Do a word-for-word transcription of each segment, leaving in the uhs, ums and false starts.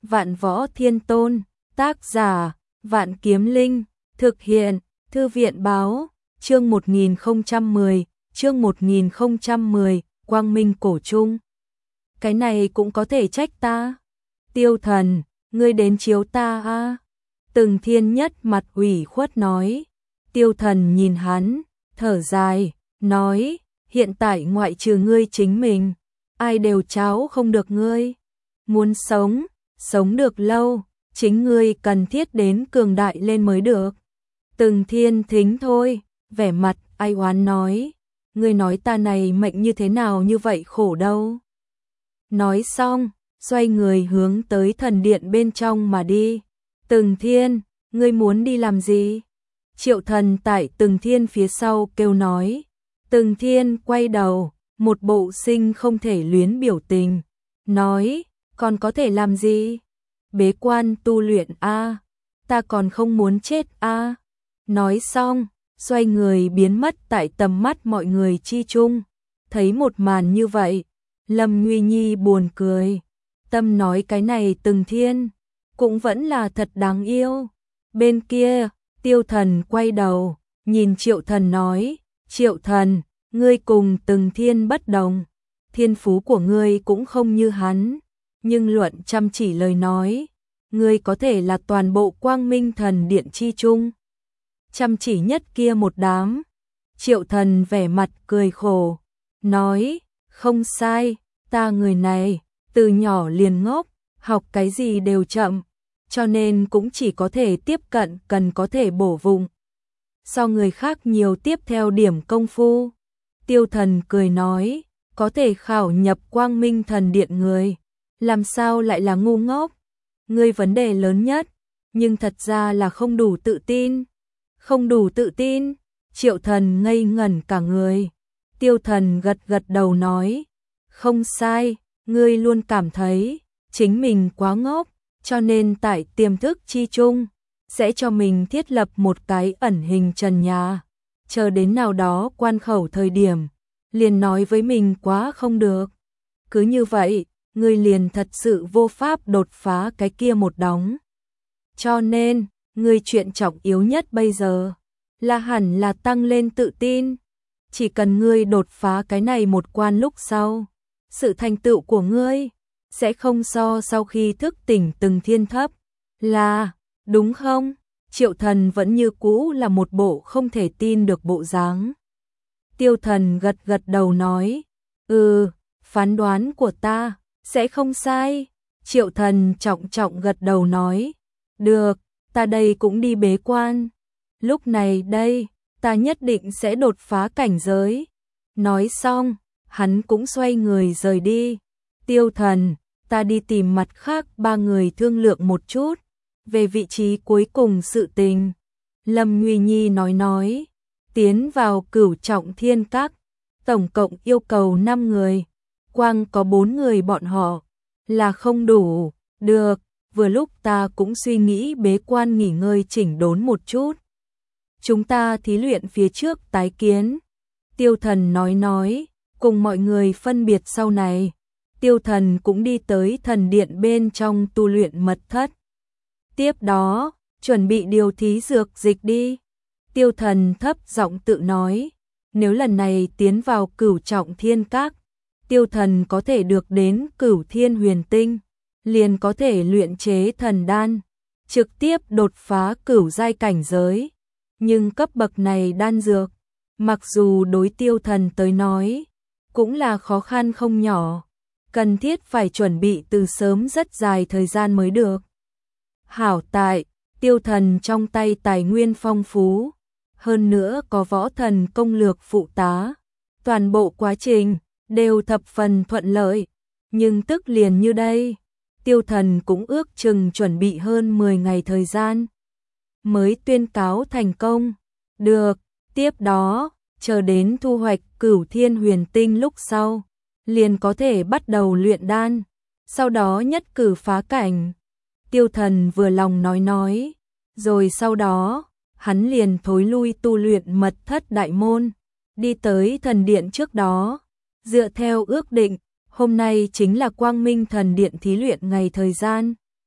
Vạn Võ Thiên Tôn, tác giả, Vạn Kiếm Linh, thực hiện, Thư viện Báo, chương một nghìn không trăm mười, chương một nghìn không trăm mười, Quang Minh Cổ Trung. Cái này cũng có thể trách ta. Tiêu Thần, ngươi đến chiếu ta a. Từng Thiên Nhất mặt ủy khuất nói. Tiêu Thần nhìn hắn, thở dài, nói, hiện tại ngoại trừ ngươi chính mình, ai đều cháu không được ngươi. Muốn sống, sống được lâu, chính ngươi cần thiết đến cường đại lên mới được. Từng Thiên thính thôi, vẻ mặt ai oán nói, ngươi nói ta này mệnh như thế nào như vậy khổ đâu. Nói xong, xoay người hướng tới thần điện bên trong mà đi. Từng Thiên, ngươi muốn đi làm gì? Triệu Thần tại Từng Thiên phía sau kêu nói. Từng Thiên quay đầu, một bộ sinh không thể luyến biểu tình, nói, còn có thể làm gì? Bế quan tu luyện a, ta còn không muốn chết a. Nói xong, xoay người biến mất tại tầm mắt mọi người chi chung. Thấy một màn như vậy, Lâm Nguy Nhi buồn cười, tâm nói cái này Từng Thiên cũng vẫn là thật đáng yêu. Bên kia, Tiêu Thần quay đầu, nhìn Triệu Thần nói, Triệu Thần, ngươi cùng Từng Thiên bất đồng, thiên phú của ngươi cũng không như hắn, nhưng luận chăm chỉ lời nói, ngươi có thể là toàn bộ Quang Minh Thần Điện chi chung chăm chỉ nhất kia một đám. Triệu Thần vẻ mặt cười khổ, nói, không sai, ta người này, từ nhỏ liền ngốc, học cái gì đều chậm, cho nên cũng chỉ có thể tiếp cận cần có thể bổ vùng. So người khác nhiều tiếp theo điểm công phu. Tiêu Thần cười nói, có thể khảo nhập Quang Minh Thần Điện người, làm sao lại là ngu ngốc? Ngươi vấn đề lớn nhất, nhưng thật ra là không đủ tự tin. Không đủ tự tin, Triệu Thần ngây ngẩn cả người. Tiêu Thần gật gật đầu nói, không sai, ngươi luôn cảm thấy chính mình quá ngốc, cho nên tại tiềm thức chi chung, sẽ cho mình thiết lập một cái ẩn hình trần nhà. Chờ đến nào đó quan khẩu thời điểm, liền nói với mình quá không được. Cứ như vậy, ngươi liền thật sự vô pháp đột phá cái kia một đóng. Cho nên, ngươi chuyện trọng yếu nhất bây giờ, là hẳn là tăng lên tự tin. Chỉ cần ngươi đột phá cái này một quan lúc sau, sự thành tựu của ngươi sẽ không so sau khi thức tỉnh Từng Thiên thấp. Là, đúng không? Triệu Thần vẫn như cũ là một bộ không thể tin được bộ dáng. Tiêu Thần gật gật đầu nói, ừ, phán đoán của ta sẽ không sai. Triệu Thần trọng trọng gật đầu nói, được, ta đây cũng đi bế quan. Lúc này đây, ta nhất định sẽ đột phá cảnh giới. Nói xong, hắn cũng xoay người rời đi. Tiêu Thần, ta đi tìm mặt khác ba người thương lượng một chút về vị trí cuối cùng sự tình. Lâm Nguy Nhi nói nói, tiến vào Cửu Trọng Thiên Các, tổng cộng yêu cầu năm người, quang có bốn người bọn họ là không đủ. Được, vừa lúc ta cũng suy nghĩ bế quan nghỉ ngơi chỉnh đốn một chút. Chúng ta thí luyện phía trước tái kiến. Tiêu Thần nói nói, cùng mọi người phân biệt sau này. Tiêu Thần cũng đi tới thần điện bên trong tu luyện mật thất. Tiếp đó, chuẩn bị điều thí dược dịch đi. Tiêu Thần thấp giọng tự nói, nếu lần này tiến vào Cửu Trọng Thiên Các, Tiêu Thần có thể được đến Cửu Thiên Huyền Tinh, liền có thể luyện chế thần đan, trực tiếp đột phá cửu giai cảnh giới. Nhưng cấp bậc này đan dược, mặc dù đối Tiêu Thần tới nói, cũng là khó khăn không nhỏ, cần thiết phải chuẩn bị từ sớm rất dài thời gian mới được. Hảo tại, Tiêu Thần trong tay tài nguyên phong phú, hơn nữa có võ thần công lược phụ tá, toàn bộ quá trình đều thập phần thuận lợi. Nhưng tức liền như đây, Tiêu Thần cũng ước chừng chuẩn bị hơn mười ngày thời gian mới tuyên cáo thành công. Được, tiếp đó, chờ đến thu hoạch Cửu Thiên Huyền Tinh lúc sau, liền có thể bắt đầu luyện đan, sau đó nhất cử phá cảnh. Tiêu Thần vừa lòng nói nói, rồi sau đó, hắn liền thối lui tu luyện mật thất đại môn, đi tới thần điện trước đó. Dựa theo ước định, hôm nay chính là Quang Minh Thần Điện thí luyện ngày thời gian.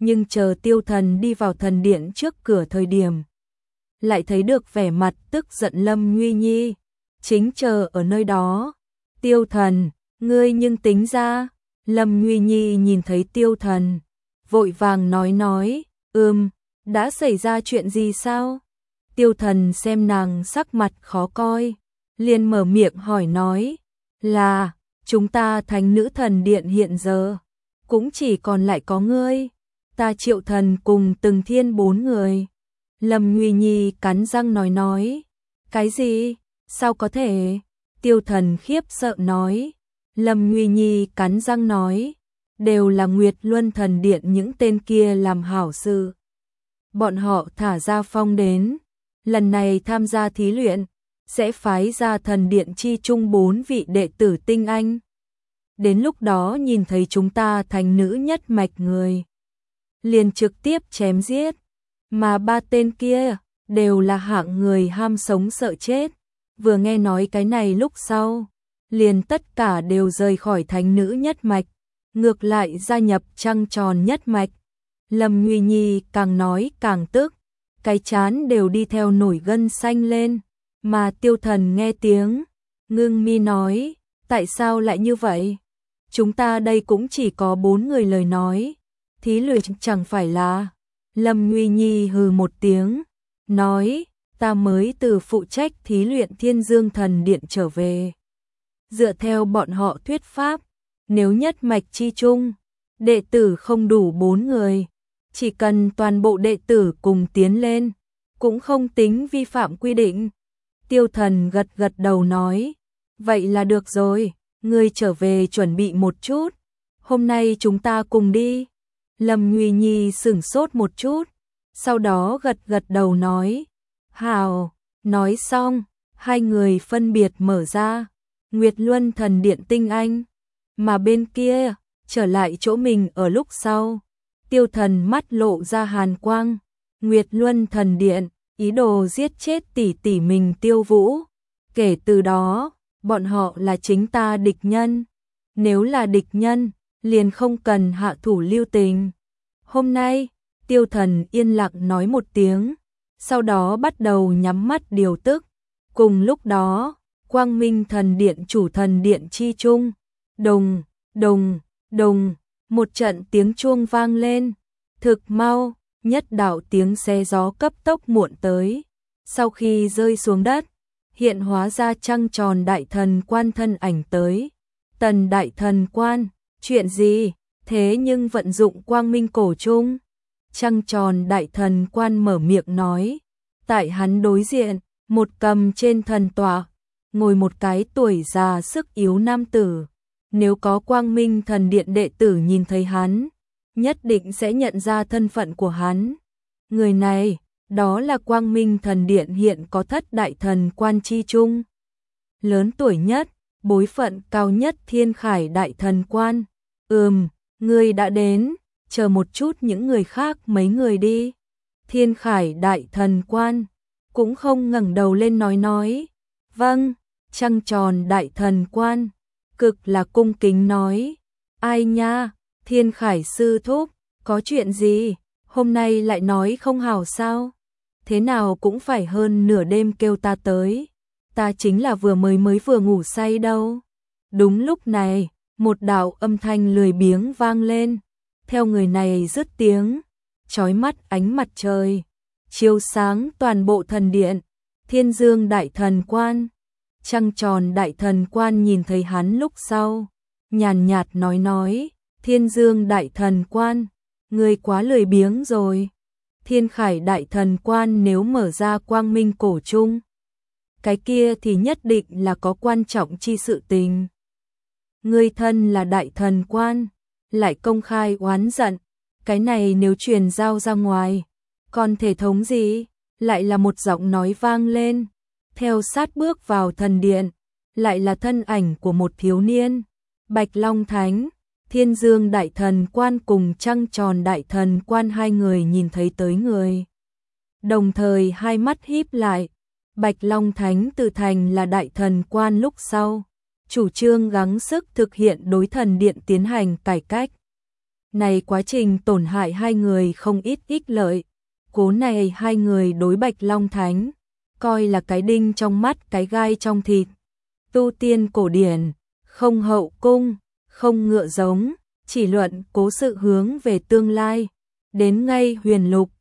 nhưng chờ Tiêu Thần đi vào thần điện trước cửa thời điểm, lại thấy được vẻ mặt tức giận Lâm Nguy Nhi, chính chờ ở nơi đó. Tiêu Thần, ngươi nhưng tính ra. Lâm Nguy Nhi nhìn thấy Tiêu Thần, vội vàng nói nói, ừm, đã xảy ra chuyện gì sao? Tiêu Thần xem nàng sắc mặt khó coi, liền mở miệng hỏi nói, là, chúng ta Thánh Nữ Thần Điện hiện giờ, cũng chỉ còn lại có ngươi, ta Triệu Thần cùng Từng Thiên bốn người. Lâm Nguy Nhi cắn răng nói nói, cái gì? Sao có thể? Tiêu Thần khiếp sợ nói. Lâm Nguy Nhi cắn răng nói, đều là Nguyệt Luân Thần Điện những tên kia làm hảo sự. Bọn họ thả ra phong đến, lần này tham gia thí luyện, sẽ phái ra thần điện chi chung bốn vị đệ tử tinh anh. Đến lúc đó nhìn thấy chúng ta thành nữ nhất mạch người, liền trực tiếp chém giết, mà ba tên kia đều là hạng người ham sống sợ chết. Vừa nghe nói cái này lúc sau, liền tất cả đều rời khỏi thánh nữ nhất mạch, ngược lại gia nhập trăng tròn nhất mạch. Lâm Nguy Nhi càng nói càng tức, cái chán đều đi theo nổi gân xanh lên, mà Tiêu Thần nghe tiếng, ngưng mi nói, tại sao lại như vậy? Chúng ta đây cũng chỉ có bốn người lời nói, thí luyện chẳng phải là. Lâm Nguy Nhi hừ một tiếng, nói, ta mới từ phụ trách thí luyện Thiên Dương Thần Điện trở về. Dựa theo bọn họ thuyết pháp, nếu nhất mạch chi chung, đệ tử không đủ bốn người, chỉ cần toàn bộ đệ tử cùng tiến lên, cũng không tính vi phạm quy định. Tiêu Thần gật gật đầu nói, vậy là được rồi, ngươi trở về chuẩn bị một chút, hôm nay chúng ta cùng đi. Lâm Nguy Nhi sửng sốt một chút, sau đó gật gật đầu nói, hào. Nói xong, hai người phân biệt mở ra Nguyệt Luân Thần Điện tinh anh, mà bên kia trở lại chỗ mình ở lúc sau. Tiêu Thần mắt lộ ra hàn quang, Nguyệt Luân Thần Điện ý đồ giết chết tỷ tỷ mình Tiêu Vũ, kể từ đó bọn họ là chính ta địch nhân, nếu là địch nhân liền không cần hạ thủ lưu tình. Hôm nay, Tiêu Thần yên lặng nói một tiếng, sau đó bắt đầu nhắm mắt điều tức. Cùng lúc đó, Quang Minh Thần Điện chủ thần điện chi chung, đùng, đùng, đùng, một trận tiếng chuông vang lên. Thực mau, nhất đạo tiếng xe gió cấp tốc muộn tới. Sau khi rơi xuống đất, hiện hóa ra trăng tròn đại thần quan thân ảnh tới. Tần đại thần quan, chuyện gì? Thế nhưng vận dụng quang minh cổ chung. Trăng tròn đại thần quan mở miệng nói. Tại hắn đối diện, một cầm trên thần tọa, ngồi một cái tuổi già sức yếu nam tử. Nếu có quang minh thần điện đệ tử nhìn thấy hắn, nhất định sẽ nhận ra thân phận của hắn. Người này, đó là quang minh thần điện hiện có thất đại thần quan chi chung. Lớn tuổi nhất, bối phận cao nhất Thiên Khải đại thần quan. Ừm, ngươi đã đến, chờ một chút những người khác mấy người đi. Thiên Khải đại thần quan cũng không ngẩng đầu lên nói nói. Vâng, trăng tròn đại thần quan cực là cung kính nói. Ai nha, Thiên Khải sư thúc, có chuyện gì? Hôm nay lại nói không hảo sao? Thế nào cũng phải hơn nửa đêm kêu ta tới. Ta chính là vừa mới mới vừa ngủ say đâu. Đúng lúc này, một đạo âm thanh lười biếng vang lên. Theo người này dứt tiếng, chói mắt ánh mặt trời chiếu sáng toàn bộ thần điện. Thiên Dương đại thần quan, trăng tròn đại thần quan nhìn thấy hắn lúc sau, nhàn nhạt nói nói, Thiên Dương đại thần quan, ngươi quá lười biếng rồi. Thiên Khải đại thần quan nếu mở ra quang minh cổ chung, cái kia thì nhất định là có quan trọng chi sự tình. Ngươi thân là đại thần quan, lại công khai oán giận, cái này nếu truyền giao ra ngoài, còn thể thống gì? Lại là một giọng nói vang lên, theo sát bước vào thần điện, lại là thân ảnh của một thiếu niên. Bạch Long Thánh, Thiên Dương đại thần quan cùng trăng tròn đại thần quan hai người nhìn thấy tới người, đồng thời hai mắt híp lại. Bạch Long Thánh tự thành là đại thần quan lúc sau, chủ trương gắng sức thực hiện đối thần điện tiến hành cải cách. này quá trình tổn hại hai người không ít ích lợi. Cố này hai người đối Bạch Long Thánh, coi là cái đinh trong mắt cái gai trong thịt. Tu tiên cổ điển, không hậu cung, không ngựa giống, chỉ luận cố sự hướng về tương lai. Đến ngay huyền lục,